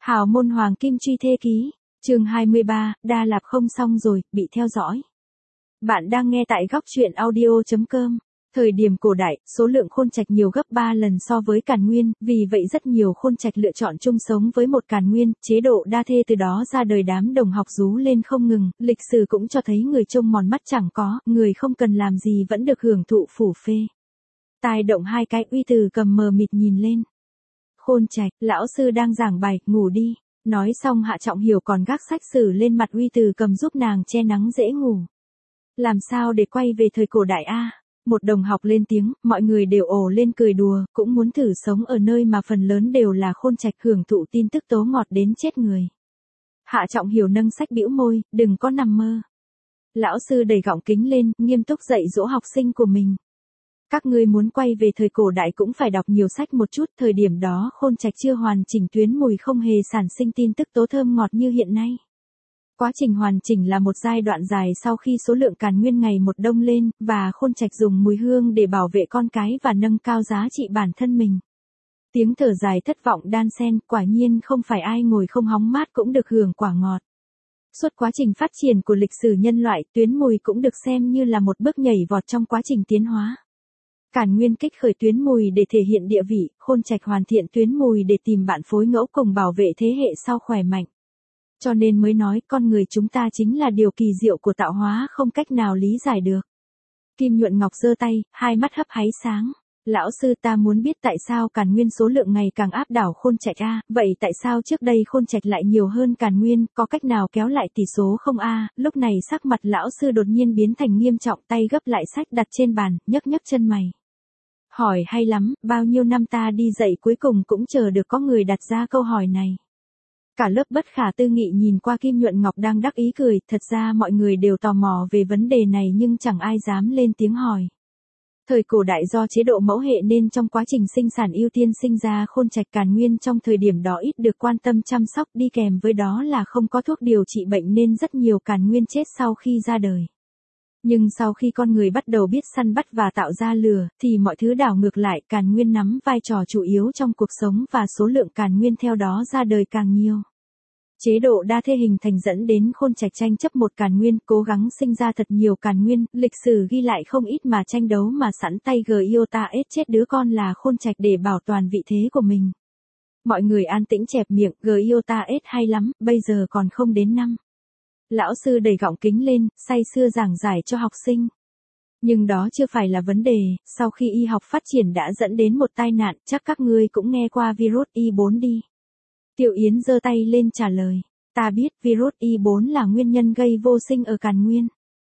Hào môn hoàng kim truy thê ký, chương 23, Đa Lạp không xong rồi, bị theo dõi. Bạn đang nghe tại góc truyện audio.com. Thời điểm cổ đại, số lượng khôn trạch nhiều gấp 3 lần so với Càn Nguyên, vì vậy rất nhiều khôn trạch lựa chọn chung sống với một Càn Nguyên, chế độ đa thê từ đó ra đời đám đồng học rú lên không ngừng, lịch sử cũng cho thấy người trông mòn mắt chẳng có, người không cần làm gì vẫn được hưởng thụ phủ phê. Tai động hai cái, Uy Từ cầm mờ mịt nhìn lên. Khôn trạch, lão sư đang giảng bài, ngủ đi. Nói xong Hạ Trọng Hiểu còn gác sách sử lên mặt Uy Từ cầm giúp nàng che nắng dễ ngủ. Làm sao để quay về thời cổ đại a? Một đồng học lên tiếng, mọi người đều ồ lên cười đùa, cũng muốn thử sống ở nơi mà phần lớn đều là khôn trạch hưởng thụ tin tức tố ngọt đến chết người. Hạ Trọng Hiểu nâng sách bĩu môi, đừng có nằm mơ. Lão sư đẩy gọng kính lên, nghiêm túc dạy dỗ học sinh của mình. Các ngươi muốn quay về thời cổ đại cũng phải đọc nhiều sách một chút, thời điểm đó khôn trạch chưa hoàn chỉnh tuyến mùi không hề sản sinh tin tức tố thơm ngọt như hiện nay. Quá trình hoàn chỉnh là một giai đoạn dài sau khi số lượng Càn Nguyên ngày một đông lên, và khôn trạch dùng mùi hương để bảo vệ con cái và nâng cao giá trị bản thân mình. Tiếng thở dài thất vọng đan xen, quả nhiên không phải ai ngồi không hóng mát cũng được hưởng quả ngọt. Suốt quá trình phát triển của lịch sử nhân loại, tuyến mùi cũng được xem như là một bước nhảy vọt trong quá trình tiến hóa. Càn Nguyên kích khởi tuyến mùi để thể hiện địa vị, khôn trạch hoàn thiện tuyến mùi để tìm bạn phối ngẫu cùng bảo vệ thế hệ sau khỏe mạnh. Cho nên mới nói con người chúng ta chính là điều kỳ diệu của tạo hóa không cách nào lý giải được. Kim Nhuận Ngọc giơ tay, hai mắt hấp háy sáng. Lão sư, ta muốn biết tại sao Càn Nguyên số lượng ngày càng áp đảo khôn trạch a, vậy tại sao trước đây khôn trạch lại nhiều hơn Càn Nguyên, có cách nào kéo lại tỷ số không a? Lúc này sắc mặt lão sư đột nhiên biến thành nghiêm trọng, tay gấp lại sách đặt trên bàn, nhấc nhấc chân mày. Hỏi hay lắm, bao nhiêu năm ta đi dạy cuối cùng cũng chờ được có người đặt ra câu hỏi này. Cả lớp bất khả tư nghị nhìn qua Kim Nhuận Ngọc đang đắc ý cười, thật ra mọi người đều tò mò về vấn đề này nhưng chẳng ai dám lên tiếng hỏi. Thời cổ đại do chế độ mẫu hệ nên trong quá trình sinh sản ưu tiên sinh ra khôn trạch Càn Nguyên trong thời điểm đó ít được quan tâm chăm sóc, đi kèm với đó là không có thuốc điều trị bệnh nên rất nhiều Càn Nguyên chết sau khi ra đời. Nhưng sau khi con người bắt đầu biết săn bắt và tạo ra lửa, thì mọi thứ đảo ngược lại, Càn Nguyên nắm vai trò chủ yếu trong cuộc sống và số lượng Càn Nguyên theo đó ra đời càng nhiều. Chế độ đa thê hình thành dẫn đến khôn trạch tranh chấp một Càn Nguyên, cố gắng sinh ra thật nhiều Càn Nguyên, lịch sử ghi lại không ít mà tranh đấu mà sẵn tay Giota ết chết đứa con là khôn trạch để bảo toàn vị thế của mình. Mọi người an tĩnh chẹp miệng, Giota ết hay lắm, bây giờ còn không đến năm. Lão sư đẩy gọng kính lên, say sưa giảng giải cho học sinh. Nhưng đó chưa phải là vấn đề, sau khi y học phát triển đã dẫn đến một tai nạn, chắc các ngươi cũng nghe qua virus Y4 đi. Tiểu Yến giơ tay lên trả lời, ta biết virus Y4 là nguyên nhân gây vô sinh ở Càn Nguyên.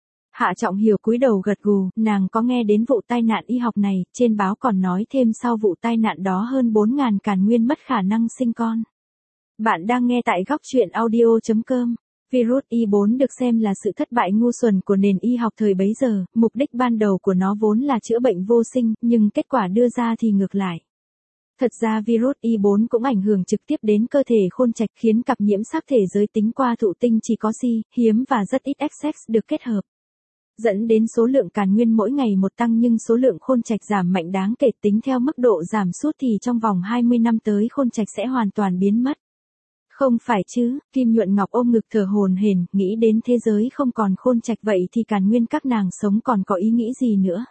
Hạ Trọng Hiểu cúi đầu gật gù, nàng có nghe đến vụ tai nạn y học này, trên báo còn nói thêm sau vụ tai nạn đó hơn 4.000 Càn Nguyên mất khả năng sinh con. Bạn đang nghe tại góc truyện audio.com. Virus Y4 được xem là sự thất bại ngu xuẩn của nền y học thời bấy giờ, mục đích ban đầu của nó vốn là chữa bệnh vô sinh, nhưng kết quả đưa ra thì ngược lại. Thật ra virus Y4 cũng ảnh hưởng trực tiếp đến cơ thể khôn trạch khiến cặp nhiễm sắc thể giới tính qua thụ tinh chỉ có Si, hiếm và rất ít XX được kết hợp. Dẫn đến số lượng Càn Nguyên mỗi ngày một tăng nhưng số lượng khôn trạch giảm mạnh đáng kể, tính theo mức độ giảm sút thì trong vòng 20 năm tới khôn trạch sẽ hoàn toàn biến mất. Không phải chứ, Kim Nhuận Ngọc ôm ngực thở hổn hển, nghĩ đến thế giới không còn khôn trạch vậy thì Càn Nguyên các nàng sống còn có ý nghĩ gì nữa.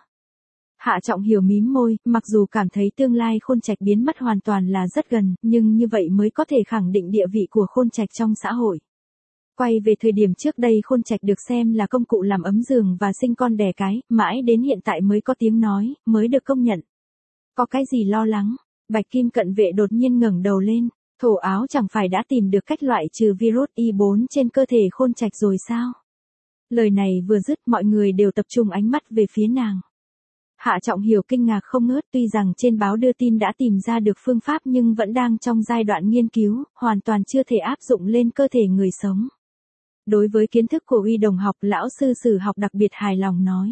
Hạ Trọng Hiểu mím môi, mặc dù cảm thấy tương lai khôn trạch biến mất hoàn toàn là rất gần, nhưng như vậy mới có thể khẳng định địa vị của khôn trạch trong xã hội. Quay về thời điểm trước đây khôn trạch được xem là công cụ làm ấm giường và sinh con đẻ cái, mãi đến hiện tại mới có tiếng nói, mới được công nhận. Có cái gì lo lắng? Bạch Kim Cận Vệ đột nhiên ngẩng đầu lên. Thổ áo chẳng phải đã tìm được cách loại trừ virus Y4 trên cơ thể khôn trạch rồi sao? Lời này vừa dứt mọi người đều tập trung ánh mắt về phía nàng. Hạ Trọng Hiểu kinh ngạc không ngớt, tuy rằng trên báo đưa tin đã tìm ra được phương pháp nhưng vẫn đang trong giai đoạn nghiên cứu, hoàn toàn chưa thể áp dụng lên cơ thể người sống. Đối với kiến thức của Uy đồng học, lão sư sử học đặc biệt hài lòng nói.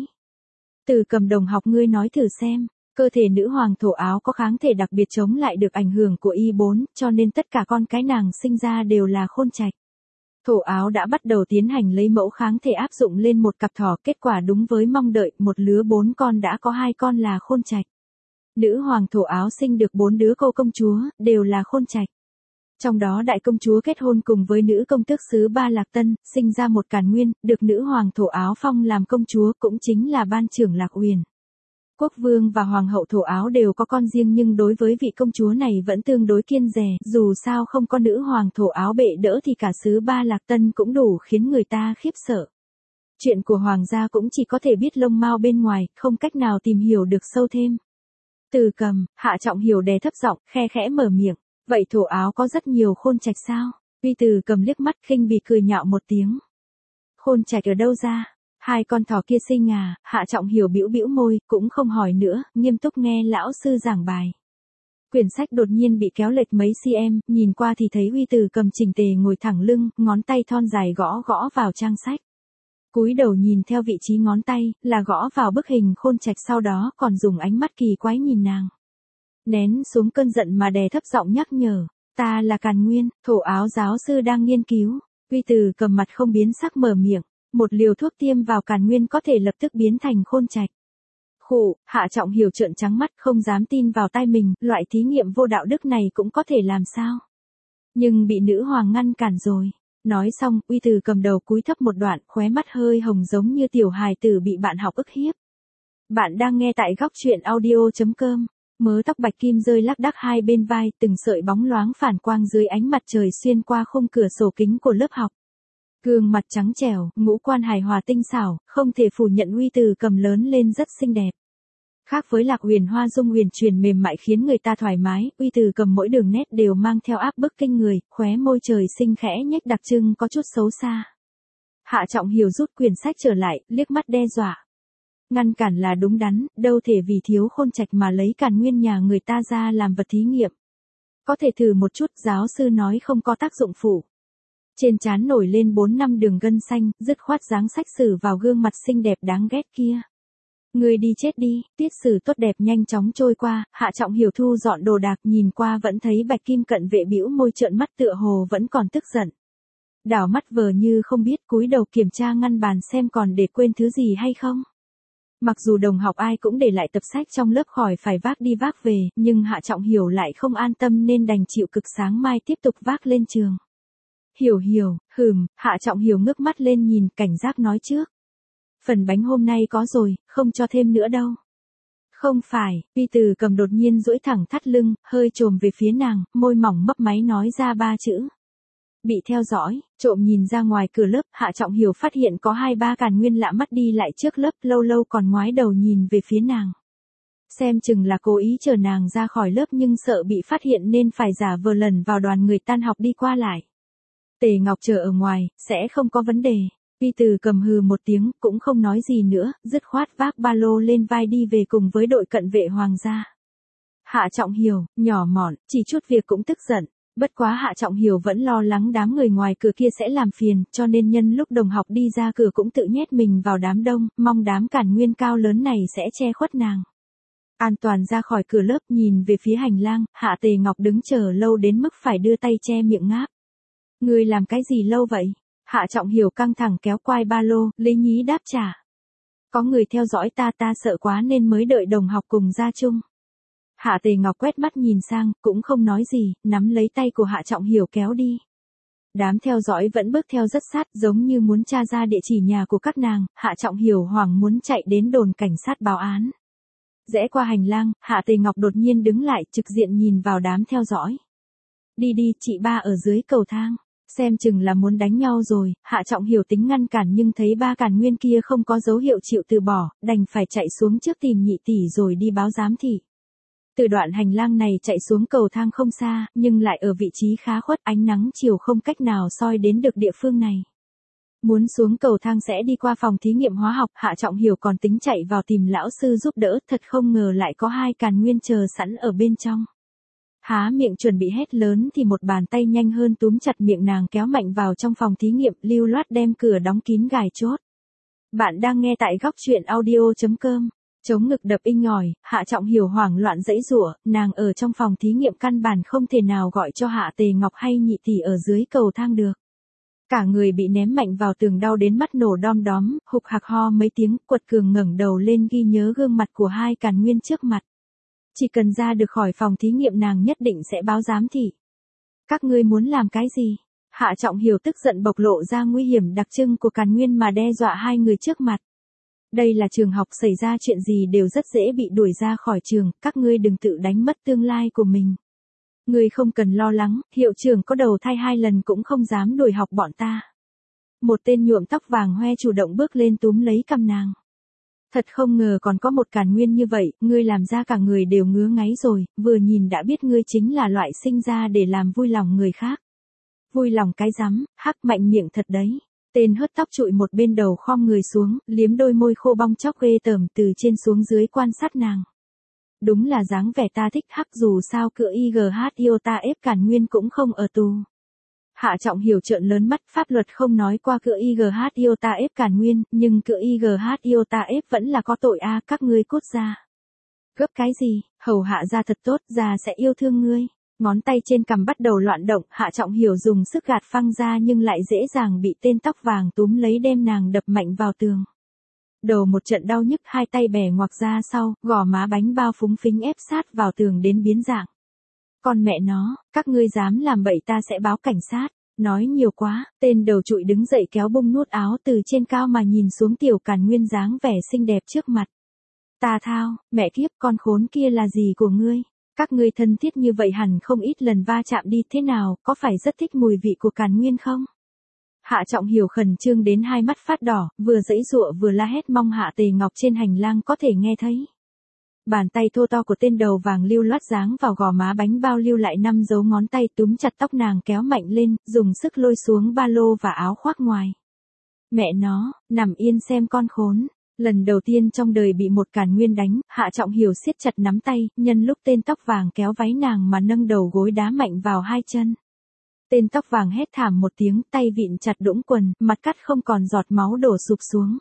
Từ Cầm đồng học, ngươi nói thử xem. Cơ thể nữ hoàng thổ áo có kháng thể đặc biệt chống lại được ảnh hưởng của Y4, cho nên tất cả con cái nàng sinh ra đều là khôn trạch. Thổ áo đã bắt đầu tiến hành lấy mẫu kháng thể áp dụng lên một cặp thỏ, kết quả đúng với mong đợi, một lứa 4 con đã có 2 con là khôn trạch. Nữ hoàng thổ áo sinh được 4 đứa cô công chúa, đều là khôn trạch. Trong đó đại công chúa kết hôn cùng với nữ công tước xứ Ba Lạc Tân, sinh ra một Càn Nguyên, được nữ hoàng Thổ Áo phong làm công chúa, cũng chính là ban trưởng Lạc Uyển. Quốc vương và hoàng hậu Thổ Áo đều có con riêng, nhưng đối với vị công chúa này vẫn tương đối kiêng dè, dù sao không có nữ hoàng Thổ Áo bệ đỡ thì cả xứ Ba Lạc Tân cũng đủ khiến người ta khiếp sợ. Chuyện của hoàng gia cũng chỉ có thể biết lông mao bên ngoài, không cách nào tìm hiểu được sâu thêm. Từ Cầm, Hạ Trọng Hiểu đè thấp giọng, khe khẽ mở miệng, vậy Thổ Áo có rất nhiều khôn trạch sao? Uy Từ Cầm liếc mắt khinh bỉ cười nhạo một tiếng. Khôn trạch ở đâu ra? Hai con thỏ kia xinh à? Hạ Trọng Hiểu bĩu bĩu môi, cũng không hỏi nữa, nghiêm túc nghe lão sư giảng bài. Quyển sách đột nhiên bị kéo lệch mấy cm, nhìn qua thì thấy Uy Từ Cầm chỉnh tề ngồi thẳng lưng, ngón tay thon dài gõ gõ vào trang sách. Cúi đầu nhìn theo vị trí ngón tay, là gõ vào bức hình khôn trạch, sau đó còn dùng ánh mắt kỳ quái nhìn nàng. Nén xuống cơn giận mà đè thấp giọng nhắc nhở, ta là Càn Nguyên, Thổ Áo giáo sư đang nghiên cứu. Uy Từ Cầm mặt không biến sắc mở miệng, một liều thuốc tiêm vào Càn Nguyên có thể lập tức biến thành khôn trạch. Khụ, Hạ Trọng Hiểu trợn trắng mắt không dám tin vào tai mình, loại thí nghiệm vô đạo đức này cũng có thể làm sao? Nhưng bị nữ hoàng ngăn cản rồi. Nói xong, Uy Từ Cầm đầu cúi thấp một đoạn, khóe mắt hơi hồng giống như tiểu hài tử bị bạn học ức hiếp. Bạn đang nghe tại góc truyện audio.com. Mớ tóc bạch kim rơi lác đác hai bên vai, từng sợi bóng loáng phản quang dưới ánh mặt trời xuyên qua khung cửa sổ kính của lớp học. Gương mặt trắng trẻo, ngũ quan hài hòa tinh xảo, không thể phủ nhận Uy Từ Cầm lớn lên rất xinh đẹp. Khác với Lạc Uyển hoa dung huyền chuyển mềm mại khiến người ta thoải mái, Uy Từ Cầm mỗi đường nét đều mang theo áp bức kinh người, khóe môi trời sinh khẽ nhếch đặc trưng có chút xấu xa. Hạ Trọng Hiểu rút quyển sách trở lại, liếc mắt đe dọa. Ngăn cản là đúng đắn, đâu thể vì thiếu khôn trạch mà lấy Càn Nguyên nhà người ta ra làm vật thí nghiệm. Có thể thử một chút, giáo sư nói không có tác dụng phụ. Trên trán nổi lên 4-5 đường gân xanh, dứt khoát giáng sách sử vào gương mặt xinh đẹp đáng ghét kia. Người đi chết đi, tiết sử tốt đẹp nhanh chóng trôi qua, Hạ Trọng Hiểu thu dọn đồ đạc, nhìn qua vẫn thấy bạch kim cận vệ bĩu môi trợn mắt tựa hồ vẫn còn tức giận. Đảo mắt vờ như không biết, cúi đầu kiểm tra ngăn bàn xem còn để quên thứ gì hay không. Mặc dù đồng học ai cũng để lại tập sách trong lớp khỏi phải vác đi vác về, nhưng Hạ Trọng Hiểu lại không an tâm nên đành chịu cực sáng mai tiếp tục vác lên trường. Hiểu, Hạ Trọng Hiểu ngước mắt lên nhìn, cảnh giác nói trước. Phần bánh hôm nay có rồi, không cho thêm nữa đâu. Không phải, Uy Từ Cầm đột nhiên duỗi thẳng thắt lưng, hơi trồm về phía nàng, môi mỏng mấp máy nói ra 3 chữ. Bị theo dõi, trộm nhìn ra ngoài cửa lớp, Hạ Trọng Hiểu phát hiện có 2-3 Càn Nguyên lạ mắt đi lại trước lớp, lâu lâu còn ngoái đầu nhìn về phía nàng. Xem chừng là cố ý chờ nàng ra khỏi lớp nhưng sợ bị phát hiện nên phải giả vờ lẩn vào đoàn người tan học đi qua lại. Tề Ngọc chờ ở ngoài, sẽ không có vấn đề. Uy Từ Cầm hừ một tiếng, cũng không nói gì nữa, dứt khoát vác ba lô lên vai đi về cùng với đội cận vệ hoàng gia. Hạ Trọng Hiểu, nhỏ mọn, chỉ chút việc cũng tức giận. Bất quá Hạ Trọng Hiểu vẫn lo lắng đám người ngoài cửa kia sẽ làm phiền, cho nên nhân lúc đồng học đi ra cửa cũng tự nhét mình vào đám đông, mong đám Càn Nguyên cao lớn này sẽ che khuất nàng. An toàn ra khỏi cửa lớp, nhìn về phía hành lang, Hạ Tề Ngọc đứng chờ lâu đến mức phải đưa tay che miệng ngáp. Ngươi làm cái gì lâu vậy? Hạ Trọng Hiểu căng thẳng kéo quai ba lô, lý nhí đáp trả. Có người theo dõi ta sợ quá nên mới đợi đồng học cùng ra chung. Hạ Tề Ngọc quét mắt nhìn sang, cũng không nói gì, nắm lấy tay của Hạ Trọng Hiểu kéo đi. Đám theo dõi vẫn bước theo rất sát, giống như muốn tra ra địa chỉ nhà của các nàng, Hạ Trọng Hiểu hoảng muốn chạy đến đồn cảnh sát báo án. Rẽ qua hành lang, Hạ Tề Ngọc đột nhiên đứng lại, trực diện nhìn vào đám theo dõi. Đi, chị ba ở dưới cầu thang. Xem chừng là muốn đánh nhau rồi, Hạ Trọng Hiểu tính ngăn cản nhưng thấy 3 Càn Nguyên kia không có dấu hiệu chịu từ bỏ, đành phải chạy xuống trước tìm nhị tỷ rồi đi báo giám thị. Từ đoạn hành lang này chạy xuống cầu thang không xa, nhưng lại ở vị trí khá khuất, ánh nắng chiều không cách nào soi đến được địa phương này. Muốn xuống cầu thang sẽ đi qua phòng thí nghiệm hóa học, Hạ Trọng Hiểu còn tính chạy vào tìm lão sư giúp đỡ, thật không ngờ lại có 2 Càn Nguyên chờ sẵn ở bên trong. Há miệng chuẩn bị hét lớn thì một bàn tay nhanh hơn túm chặt miệng nàng kéo mạnh vào trong phòng thí nghiệm, lưu loát đem cửa đóng kín gài chốt. Bạn đang nghe tại góc truyện audio.com. Chống ngực đập inh ỏi, Hạ Trọng Hiểu hoảng loạn giãy giụa, nàng ở trong phòng thí nghiệm căn bản không thể nào gọi cho Hạ Tề Ngọc hay nhị tỷ ở dưới cầu thang được. Cả người bị ném mạnh vào tường đau đến mắt nổ đom đóm, hục hạc ho mấy tiếng, quật cường ngẩng đầu lên ghi nhớ gương mặt của 2 Càn Nguyên trước mặt. Chỉ cần ra được khỏi phòng thí nghiệm nàng nhất định sẽ báo giám thị. Các ngươi muốn làm cái gì? Hạ Trọng Hiểu tức giận bộc lộ ra nguy hiểm đặc trưng của Càn Nguyên mà đe dọa hai người trước mặt. Đây là trường học, xảy ra chuyện gì đều rất dễ bị đuổi ra khỏi trường, các ngươi đừng tự đánh mất tương lai của mình. Ngươi không cần lo lắng, hiệu trưởng có đầu thai 2 lần cũng không dám đuổi học bọn ta. Một tên nhuộm tóc vàng hoe chủ động bước lên túm lấy cằm nàng. Thật không ngờ còn có một Càn Nguyên như vậy, ngươi làm ra cả người đều ngứa ngáy rồi, vừa nhìn đã biết ngươi chính là loại sinh ra để làm vui lòng người khác. Vui lòng cái rắm, hắc, mạnh miệng thật đấy. Tên hớt tóc trụi một bên đầu khom người xuống, liếm đôi môi khô bong chóc ghê tởm từ trên xuống dưới quan sát nàng. Đúng là dáng vẻ ta thích, hắc, dù sao cựa IGH Iota ép Càn Nguyên cũng không ở tù. Hạ Trọng Hiểu trợn lớn mắt, pháp luật không nói qua cựa IGH Iota ép Càn Nguyên, nhưng cựa IGH Iota ép vẫn là có tội a, các ngươi cút ra. Gấp cái gì, hầu hạ ra thật tốt, ra sẽ yêu thương ngươi. Ngón tay trên cằm bắt đầu loạn động, Hạ Trọng Hiểu dùng sức gạt phăng ra nhưng lại dễ dàng bị tên tóc vàng túm lấy đem nàng đập mạnh vào tường. Đầu một trận đau nhức, hai tay bẻ ngoặc ra sau, gò má bánh bao phúng phính ép sát vào tường đến biến dạng. Con mẹ nó, các ngươi dám làm bậy ta sẽ báo cảnh sát. Nói nhiều quá, tên đầu trụi đứng dậy kéo bung nút áo từ trên cao mà nhìn xuống tiểu Càn Nguyên dáng vẻ xinh đẹp trước mặt. Ta thao, mẹ kiếp, con khốn kia là gì của ngươi? Các ngươi thân thiết như vậy hẳn không ít lần va chạm đi, thế nào, có phải rất thích mùi vị của Càn Nguyên không? Hạ Trọng Hiểu khẩn trương đến hai mắt phát đỏ, vừa giãy giụa vừa la hét mong Hạ Tề Ngọc trên hành lang có thể nghe thấy. Bàn tay thô to của tên đầu vàng lưu loát giáng vào gò má bánh bao, lưu lại 5 dấu ngón tay túm chặt tóc nàng kéo mạnh lên, dùng sức lôi xuống ba lô và áo khoác ngoài. Mẹ nó, nằm yên xem con khốn. Lần đầu tiên trong đời bị một Càn Nguyên đánh, Hạ Trọng Hiểu siết chặt nắm tay, nhân lúc tên tóc vàng kéo váy nàng mà nâng đầu gối đá mạnh vào hai chân. Tên tóc vàng hét thảm một tiếng, tay vịn chặt đũng quần, mặt cắt không còn giọt máu đổ sụp xuống.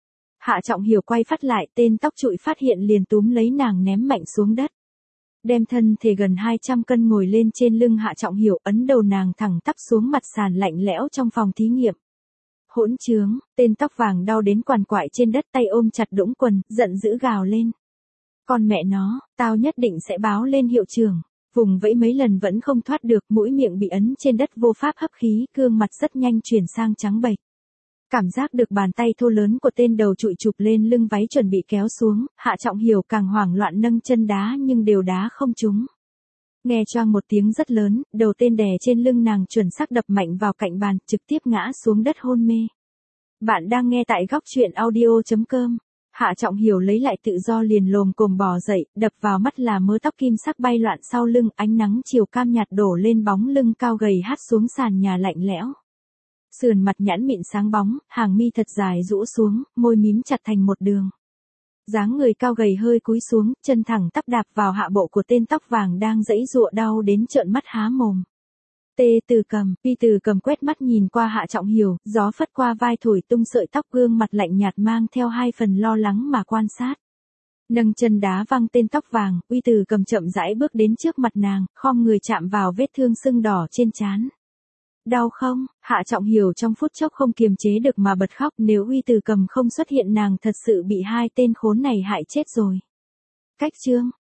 Hạ Trọng Hiểu quay phát lại, tên tóc trụi phát hiện liền túm lấy nàng ném mạnh xuống đất. Đem thân thể gần 200 cân ngồi lên trên lưng Hạ Trọng Hiểu, ấn đầu nàng thẳng tắp xuống mặt sàn lạnh lẽo trong phòng thí nghiệm. Hỗn trướng, tên tóc vàng đau đến quằn quại trên đất, tay ôm chặt đũng quần, giận dữ gào lên. Con mẹ nó, tao nhất định sẽ báo lên hiệu trưởng. Vùng vẫy mấy lần vẫn không thoát được, mũi miệng bị ấn trên đất vô pháp hấp khí, gương mặt rất nhanh chuyển sang trắng bệch. Cảm giác được bàn tay thô lớn của tên đầu trụi chụp lên lưng váy chuẩn bị kéo xuống, Hạ Trọng Hiểu càng hoảng loạn nâng chân đá nhưng đều đá không trúng. Nghe choang một tiếng rất lớn, đầu tên đè trên lưng nàng chuẩn xác đập mạnh vào cạnh bàn, trực tiếp ngã xuống đất hôn mê. Bạn đang nghe tại góc truyện audio.com. Hạ Trọng Hiểu lấy lại tự do liền lồm cồm bò dậy, đập vào mắt là mớ tóc kim sắc bay loạn sau lưng, ánh nắng chiều cam nhạt đổ lên bóng lưng cao gầy hắt xuống sàn nhà lạnh lẽo. Sườn mặt nhẵn mịn sáng bóng, hàng mi thật dài rũ xuống, môi mím chặt thành một đường. Dáng người cao gầy hơi cúi xuống, chân thẳng tắp đạp vào hạ bộ của tên tóc vàng đang giãy giụa đau đến trợn mắt há mồm. Tê Từ Cầm, Pi Từ Cầm quét mắt nhìn qua Hạ Trọng Hiểu, gió phất qua vai thổi tung sợi tóc, gương mặt lạnh nhạt mang theo hai phần lo lắng mà quan sát. Nâng chân đá văng tên tóc vàng, Uy Từ Cầm chậm rãi bước đến trước mặt nàng, khom người chạm vào vết thương sưng đỏ trên trán. Đau không? Hạ Trọng Hiểu trong phút chốc không kiềm chế được mà bật khóc, nếu Uy Từ Cầm không xuất hiện nàng thật sự bị hai tên khốn này hại chết rồi. Cách chương